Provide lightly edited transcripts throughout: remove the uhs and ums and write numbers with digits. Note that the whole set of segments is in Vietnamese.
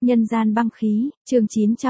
Nhân gian băng khí, chương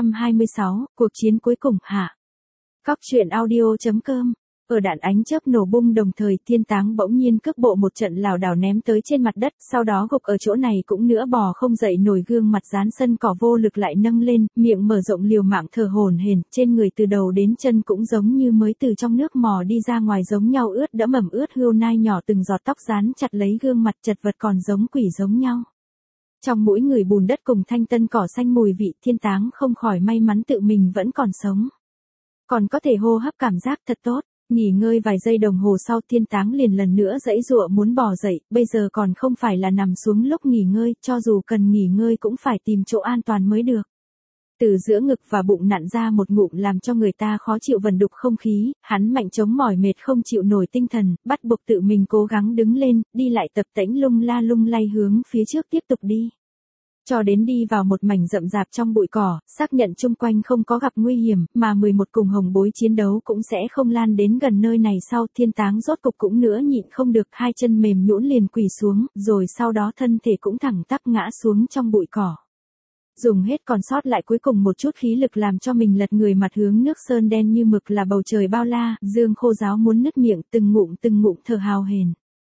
926, cuộc chiến cuối cùng hạ. Cóc truyện audio.com. Ở đạn ánh chớp nổ bung đồng thời Thiên Táng bỗng nhiên cước bộ một trận lảo đảo ném tới trên mặt đất, sau đó gục ở chỗ này cũng nữa bò không dậy nổi, gương mặt dán sân cỏ vô lực lại nâng lên, miệng mở rộng liều mạng thở hổn hển, trên người từ đầu đến chân cũng giống như mới từ trong nước mò đi ra ngoài, giống nhau ướt đẫm ẩm ướt hươu nai nhỏ, từng giọt tóc dán chặt lấy gương mặt, chật vật còn giống quỷ giống nhau. Trong mũi người bùn đất cùng thanh tân cỏ xanh mùi vị, Thiên Táng không khỏi may mắn tự mình vẫn còn sống. Còn có thể hô hấp, cảm giác thật tốt. Nghỉ ngơi vài giây đồng hồ sau, Thiên Táng liền lần nữa giãy giụa muốn bò dậy, bây giờ còn không phải là nằm xuống lúc nghỉ ngơi, cho dù cần nghỉ ngơi cũng phải tìm chỗ an toàn mới được. Từ giữa ngực và bụng nặn ra một ngụm làm cho người ta khó chịu vần đục không khí, hắn mạnh chống mỏi mệt không chịu nổi tinh thần, bắt buộc tự mình cố gắng đứng lên, đi lại tập tễnh lung la lung lay hướng phía trước tiếp tục đi. Cho đến đi vào một mảnh rậm rạp trong bụi cỏ, xác nhận chung quanh không có gặp nguy hiểm, mà 11 cùng hồng bối chiến đấu cũng sẽ không lan đến gần nơi này sau, Thiên Táng rốt cục cũng nữa nhịn không được, hai chân mềm nhũn liền quỳ xuống, rồi sau đó thân thể cũng thẳng tắp ngã xuống trong bụi cỏ. Dùng hết còn sót lại cuối cùng một chút khí lực làm cho mình lật người, mặt hướng nước sơn đen như mực là bầu trời bao la, dương khô ráo muốn nứt miệng, từng ngụm thở hào hển.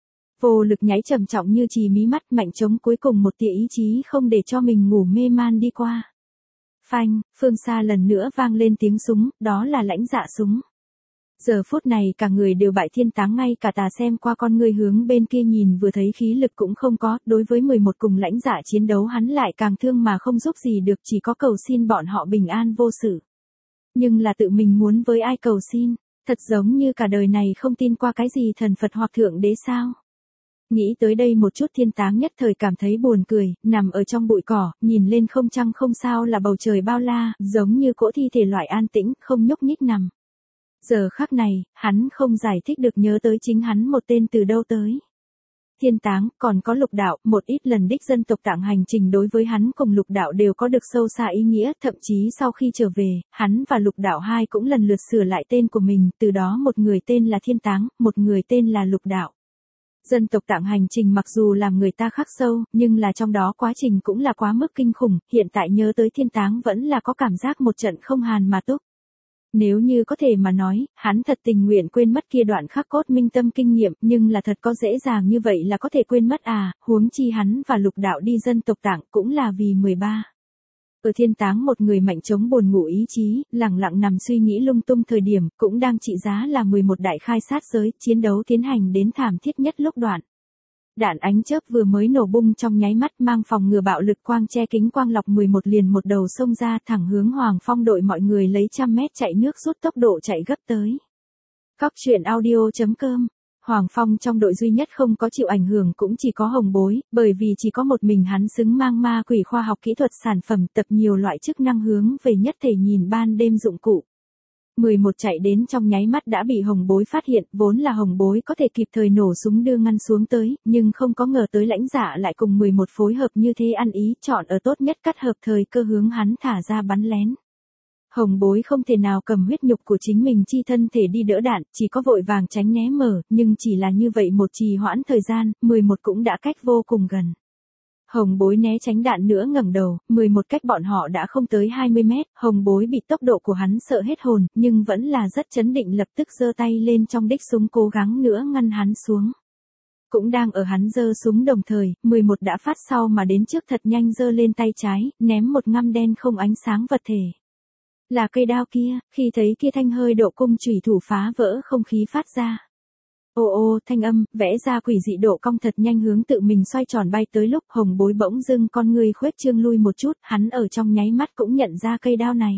Vô lực nháy trầm trọng như chì mí mắt, mạnh chống cuối cùng một tia ý chí không để cho mình ngủ mê man đi qua. Phanh, phương xa lần nữa vang lên tiếng súng, đó là Lãnh Dạ súng. Giờ phút này cả người đều bại, Thiên Táng ngay cả tà xem qua con người hướng bên kia nhìn vừa thấy khí lực cũng không có, đối với 11 cùng Lãnh Dạ chiến đấu hắn lại càng thương mà không giúp gì được, chỉ có cầu xin bọn họ bình an vô sự. Nhưng là tự mình muốn với ai cầu xin, thật giống như cả đời này không tin qua cái gì thần Phật hoặc Thượng Đế sao. Nghĩ tới đây một chút, Thiên Táng nhất thời cảm thấy buồn cười, nằm ở trong bụi cỏ, nhìn lên không trăng không sao là bầu trời bao la, giống như cỗ thi thể loại an tĩnh, không nhúc nhích nằm. Giờ khắc này, hắn không giải thích được nhớ tới chính hắn một tên từ đâu tới. Thiên Táng, còn có Lục Đạo, một ít lần đích dân tộc Tạng hành trình đối với hắn cùng Lục Đạo đều có được sâu xa ý nghĩa, thậm chí sau khi trở về, hắn và Lục Đạo hai cũng lần lượt sửa lại tên của mình, từ đó một người tên là Thiên Táng, một người tên là Lục Đạo. Dân tộc Tạng hành trình mặc dù làm người ta khắc sâu, nhưng là trong đó quá trình cũng là quá mức kinh khủng, hiện tại nhớ tới Thiên Táng vẫn là có cảm giác một trận không hàn mà túc. Nếu như có thể mà nói, hắn thật tình nguyện quên mất kia đoạn khắc cốt minh tâm kinh nghiệm, nhưng là thật có dễ dàng như vậy là có thể quên mất à, huống chi hắn và Lục Đạo đi dân tộc Tạng cũng là vì 13. Ở Thiên Táng một người mạnh chống buồn ngủ ý chí, lẳng lặng nằm suy nghĩ lung tung thời điểm, cũng đang trị giá là 11 đại khai sát giới, chiến đấu tiến hành đến thảm thiết nhất lúc đoạn. Đạn ánh chớp vừa mới nổ bung trong nháy mắt, mang phòng ngừa bạo lực quang che kính quang lọc 11 liền một đầu xông ra, thẳng hướng Hoàng Phong đội, mọi người lấy trăm mét chạy nước rút tốc độ chạy gấp tới. Cóc truyện audio.com. Hoàng Phong trong đội duy nhất không có chịu ảnh hưởng cũng chỉ có hồng bối, bởi vì chỉ có một mình hắn xứng mang ma quỷ khoa học kỹ thuật sản phẩm, tập nhiều loại chức năng hướng về nhất thể nhìn ban đêm dụng cụ. 11 chạy đến trong nháy mắt đã bị hồng bối phát hiện, vốn là hồng bối có thể kịp thời nổ súng đưa ngăn xuống tới, nhưng không có ngờ tới Lãnh Dạ lại cùng 11 phối hợp như thế, ăn ý chọn ở tốt nhất cắt hợp thời cơ hướng hắn thả ra bắn lén. Hồng bối không thể nào cầm huyết nhục của chính mình chi thân thể đi đỡ đạn, chỉ có vội vàng tránh né mở, nhưng chỉ là như vậy một trì hoãn thời gian, 11 cũng đã cách vô cùng gần. Hồng bối né tránh đạn nữa ngẩng đầu, 11 cách bọn họ đã không tới 20 mét, hồng bối bị tốc độ của hắn sợ hết hồn, nhưng vẫn là rất chấn định, lập tức giơ tay lên trong đích súng cố gắng nữa ngăn hắn xuống. Cũng đang ở hắn giơ súng đồng thời, 11 đã phát sau mà đến trước, thật nhanh giơ lên tay trái, ném một ngăm đen không ánh sáng vật thể. Là cây đao kia, khi thấy kia thanh hơi độ cung chủy thủ phá vỡ không khí phát ra. Ô ô, thanh âm, vẽ ra quỷ dị độ cong thật nhanh hướng tự mình xoay tròn bay tới, lúc hồng bối bỗng dưng con người khuếch trương lui một chút, hắn ở trong nháy mắt cũng nhận ra cây đao này.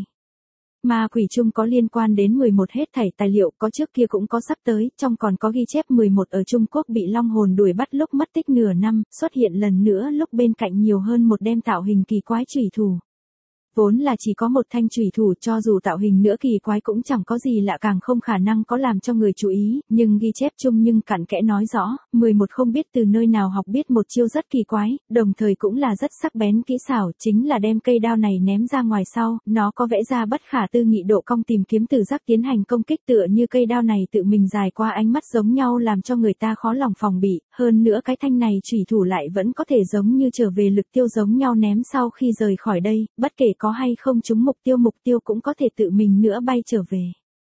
Ma quỷ chung có liên quan đến 11 hết thảy tài liệu, có trước kia cũng có sắp tới, trong còn có ghi chép 11 ở Trung Quốc bị long hồn đuổi bắt lúc mất tích nửa năm, xuất hiện lần nữa lúc bên cạnh nhiều hơn một đem tạo hình kỳ quái chủy thủ. Vốn là chỉ có một thanh chủy thủ, cho dù tạo hình nữa kỳ quái cũng chẳng có gì lạ, càng không khả năng có làm cho người chú ý, nhưng ghi chép chung nhưng cặn kẽ nói rõ, 11 không biết từ nơi nào học biết một chiêu rất kỳ quái, đồng thời cũng là rất sắc bén kỹ xảo, chính là đem cây đao này ném ra ngoài sau, nó có vẽ ra bất khả tư nghị độ cong tìm kiếm từ giác tiến hành công kích, tựa như cây đao này tự mình dài qua ánh mắt giống nhau, làm cho người ta khó lòng phòng bị, hơn nữa cái thanh này chủy thủ lại vẫn có thể giống như trở về lực tiêu giống nhau ném sau khi rời khỏi đây, bất kể có hay không trúng mục tiêu cũng có thể tự mình nữa bay trở về.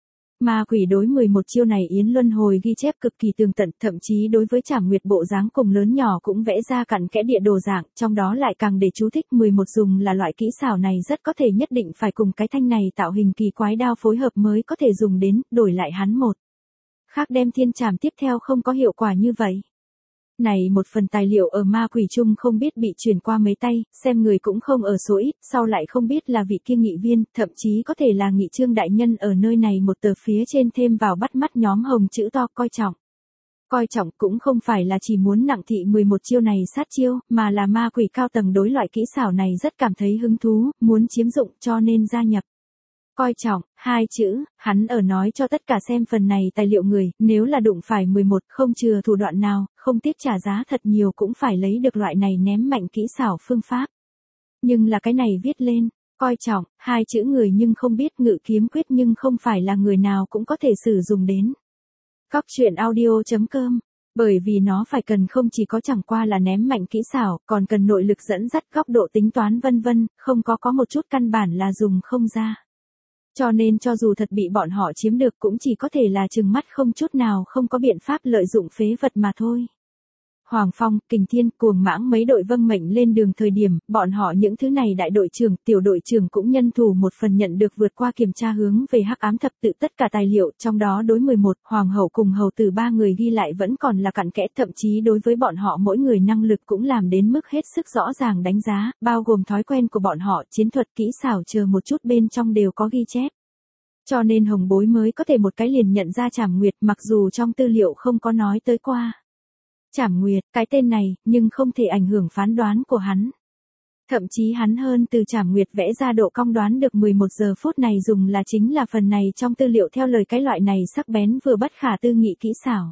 Ma quỷ đối 11 chiêu này Yến Luân Hồi ghi chép cực kỳ tường tận, thậm chí đối với Trảm Nguyệt bộ dáng cùng lớn nhỏ cũng vẽ ra cặn kẽ địa đồ dạng, trong đó lại càng để chú thích 11 dùng là loại kỹ xảo này rất có thể nhất định phải cùng cái thanh này tạo hình kỳ quái đao phối hợp mới có thể dùng đến, đổi lại hắn một khác đem thiên trảm tiếp theo không có hiệu quả như vậy. Này một phần tài liệu ở ma quỷ chung không biết bị chuyển qua mấy tay, xem người cũng không ở số ít, sau lại không biết là vị kia nghị viên, thậm chí có thể là nghị trương đại nhân ở nơi này một tờ phía trên thêm vào bắt mắt nhóm hồng chữ to coi trọng. Coi trọng cũng không phải là chỉ muốn nặng thị 11 chiêu này sát chiêu, mà là ma quỷ cao tầng đối loại kỹ xảo này rất cảm thấy hứng thú, muốn chiếm dụng cho nên gia nhập. Coi trọng, hai chữ, hắn ở nói cho tất cả xem phần này tài liệu người, nếu là đụng phải 11 không chừa thủ đoạn nào, không tiếc trả giá thật nhiều cũng phải lấy được loại này ném mạnh kỹ xảo phương pháp. Nhưng là cái này viết lên, coi trọng, hai chữ người nhưng không biết ngự kiếm quyết nhưng không phải là người nào cũng có thể sử dụng đến. Cóc truyện audio.com. Bởi vì nó phải cần không chỉ có chẳng qua là ném mạnh kỹ xảo, còn cần nội lực dẫn dắt góc độ tính toán vân vân, không có một chút căn bản là dùng không ra. Cho nên cho dù thật bị bọn họ chiếm được cũng chỉ có thể là trừng mắt không chút nào không có biện pháp lợi dụng phế vật mà thôi. Hoàng Phong, Kình Thiên, Cuồng Mãng mấy đội vâng mệnh lên đường thời điểm, bọn họ những thứ này đại đội trưởng, tiểu đội trưởng cũng nhân thủ một phần nhận được vượt qua kiểm tra hướng về hắc ám thập tự tất cả tài liệu, trong đó đối 11, Hoàng hậu cùng hầu tử ba người ghi lại vẫn còn là cặn kẽ, thậm chí đối với bọn họ mỗi người năng lực cũng làm đến mức hết sức rõ ràng đánh giá, bao gồm thói quen của bọn họ, chiến thuật kỹ xảo chờ một chút bên trong đều có ghi chép. Cho nên Hồng Bối mới có thể một cái liền nhận ra Trảm Nguyệt, mặc dù trong tư liệu không có nói tới qua. Trảm Nguyệt, cái tên này, nhưng không thể ảnh hưởng phán đoán của hắn. Thậm chí hắn hơn từ Trảm Nguyệt vẽ ra độ cong đoán được 11 giờ phút này dùng là chính là phần này trong tư liệu theo lời cái loại này sắc bén vừa bất khả tư nghị kỹ xảo.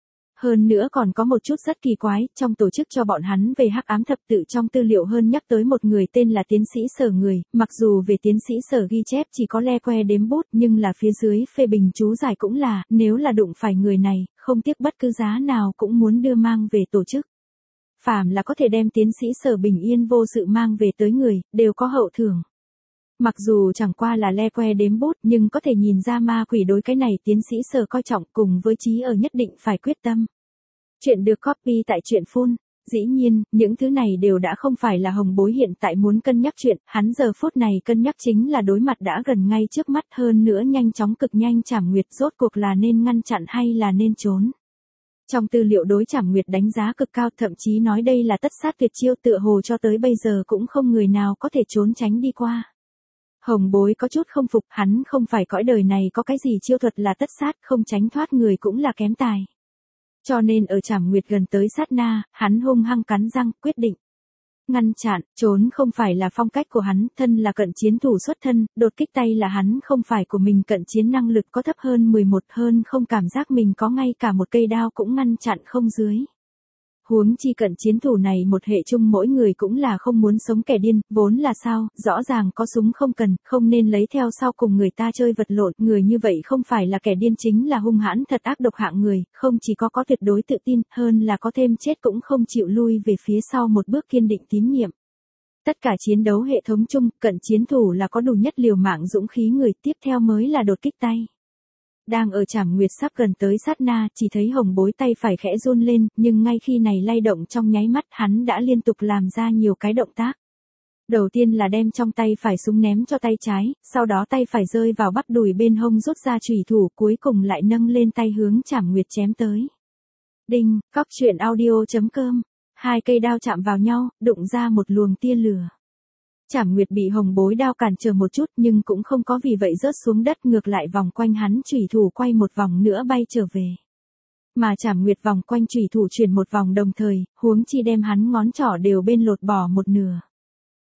Hơn nữa còn có một chút rất kỳ quái, trong tổ chức cho bọn hắn về hắc ám thập tự trong tư liệu hơn nhắc tới một người tên là tiến sĩ Sở người, mặc dù về tiến sĩ Sở ghi chép chỉ có le que đếm bút nhưng là phía dưới phê bình chú giải cũng là, nếu là đụng phải người này, không tiếc bất cứ giá nào cũng muốn đưa mang về tổ chức. Phàm là có thể đem tiến sĩ Sở bình yên vô sự mang về tới người, đều có hậu thưởng. Mặc dù chẳng qua là le que đếm bút nhưng có thể nhìn ra ma quỷ đối cái này tiến sĩ Sở coi trọng cùng với chí ở nhất định phải quyết tâm. Chuyện được copy tại truyện phun. Dĩ nhiên, những thứ này đều đã không phải là Hồng Bối hiện tại muốn cân nhắc chuyện, hắn giờ phút này cân nhắc chính là đối mặt đã gần ngay trước mắt hơn nữa nhanh chóng cực nhanh Trảm Nguyệt rốt cuộc là nên ngăn chặn hay là nên trốn. Trong tư liệu đối Trảm Nguyệt đánh giá cực cao, thậm chí nói đây là tất sát tuyệt chiêu, tựa hồ cho tới bây giờ cũng không người nào có thể trốn tránh đi qua. Hồng Bối có chút không phục, hắn không phải cõi đời này có cái gì chiêu thuật là tất sát, không tránh thoát người cũng là kém tài. Cho nên ở Trảm Nguyệt gần tới sát na, hắn hung hăng cắn răng, quyết định. Ngăn chặn, trốn không phải là phong cách của hắn, thân là cận chiến thủ xuất thân, đột kích tay là hắn không phải của mình, cận chiến năng lực có thấp hơn 11 hơn không cảm giác mình có ngay cả một cây đao cũng ngăn chặn không dưới. Huống chi cận chiến thủ này một hệ chung mỗi người cũng là không muốn sống kẻ điên, vốn là sao, rõ ràng có súng không cần, không nên lấy theo sau cùng người ta chơi vật lộn, người như vậy không phải là kẻ điên chính là hung hãn thật ác độc hạng người, không chỉ có tuyệt đối tự tin, hơn là có thêm chết cũng không chịu lui về phía sau một bước kiên định tín nhiệm. Tất cả chiến đấu hệ thống chung, cận chiến thủ là có đủ nhất liều mạng dũng khí người, tiếp theo mới là đột kích tay. Đang ở Trảm Nguyệt sắp gần tới sát na, chỉ thấy Hồng Bối tay phải khẽ run lên, nhưng ngay khi này lay động trong nháy mắt hắn đã liên tục làm ra nhiều cái động tác. Đầu tiên là đem trong tay phải súng ném cho tay trái, sau đó tay phải rơi vào bắp đùi bên hông rút ra chủy thủ, cuối cùng lại nâng lên tay hướng Trảm Nguyệt chém tới. Đinh, cóc truyện audio.com. Hai cây đao chạm vào nhau, đụng ra một luồng tia lửa. Trảm Nguyệt bị Hồng Bối đao cản trở một chút nhưng cũng không có vì vậy rớt xuống đất, ngược lại vòng quanh hắn chủy thủ quay một vòng nữa bay trở về. Mà Trảm Nguyệt vòng quanh chủy thủ chuyển một vòng đồng thời, huống chi đem hắn ngón trỏ đều bên lột bỏ một nửa.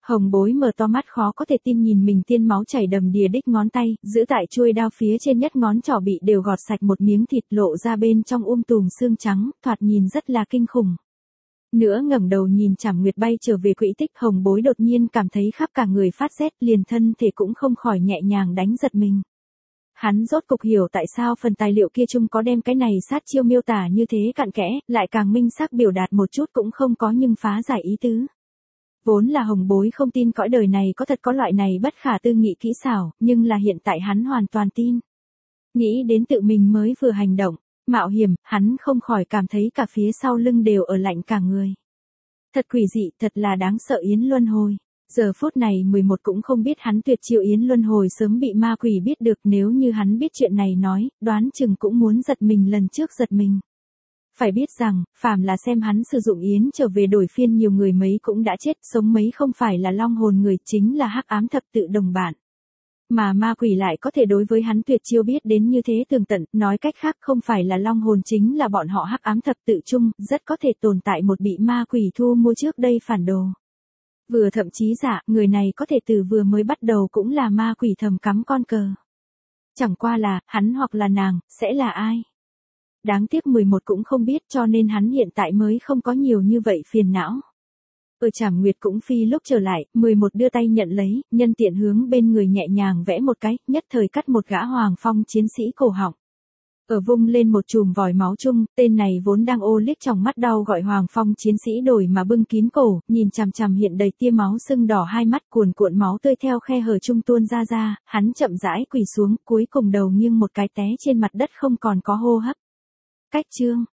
Hồng Bối mở to mắt khó có thể tin nhìn mình tiên máu chảy đầm đìa đích ngón tay, giữ tại chuôi đao phía trên nhất ngón trỏ bị đều gọt sạch một miếng thịt lộ ra bên trong tùm xương trắng, thoạt nhìn rất là kinh khủng. Nữa ngẩng đầu nhìn Trảm Nguyệt bay trở về quỹ tích, Hồng Bối đột nhiên cảm thấy khắp cả người phát rét, liền thân thể cũng không khỏi nhẹ nhàng đánh giật mình. Hắn rốt cục hiểu tại sao phần tài liệu kia chung có đem cái này sát chiêu miêu tả như thế cặn kẽ, lại càng minh xác biểu đạt một chút cũng không có nhưng phá giải ý tứ. Vốn là Hồng Bối không tin cõi đời này có thật có loại này bất khả tư nghị kỹ xảo, nhưng là hiện tại hắn hoàn toàn tin. Nghĩ đến tự mình mới vừa hành động, mạo hiểm, hắn không khỏi cảm thấy cả phía sau lưng đều ở lạnh cả người. Thật quỷ dị, thật là đáng sợ Yến Luân Hồi. Giờ phút này 11 cũng không biết hắn tuyệt chiêu Yến Luân Hồi sớm bị ma quỷ biết được, nếu như hắn biết chuyện này nói, đoán chừng cũng muốn giật mình lần trước giật mình. Phải biết rằng, phàm là xem hắn sử dụng yến trở về đổi phiên nhiều người mấy cũng đã chết, sống mấy không phải là long hồn người, chính là hắc ám thập tự đồng bạn. Mà ma quỷ lại có thể đối với hắn tuyệt chiêu biết đến như thế tường tận, nói cách khác không phải là long hồn chính là bọn họ hắc ám thập tự chung, rất có thể tồn tại một bị ma quỷ thu mua trước đây phản đồ. Vừa thậm chí giả, người này có thể từ vừa mới bắt đầu cũng là ma quỷ thầm cắm con cờ. Chẳng qua là, hắn hoặc là nàng, sẽ là ai? Đáng tiếc 11 cũng không biết, cho nên hắn hiện tại mới không có nhiều như vậy phiền não. Ở Trảm Nguyệt cũng phi lúc trở lại, 11 đưa tay nhận lấy, nhân tiện hướng bên người nhẹ nhàng vẽ một cái, nhất thời cắt một gã Hoàng Phong chiến sĩ cổ họng. Ở vung lên một chùm vòi máu chung, tên này vốn đang ô liếc trong mắt đau gọi Hoàng Phong chiến sĩ đổi mà bưng kín cổ, nhìn chằm chằm hiện đầy tia máu sưng đỏ hai mắt, cuồn cuộn máu tươi theo khe hở chung tuôn ra, hắn chậm rãi quỳ xuống, cuối cùng đầu nghiêng một cái té trên mặt đất không còn có hô hấp. Cách chương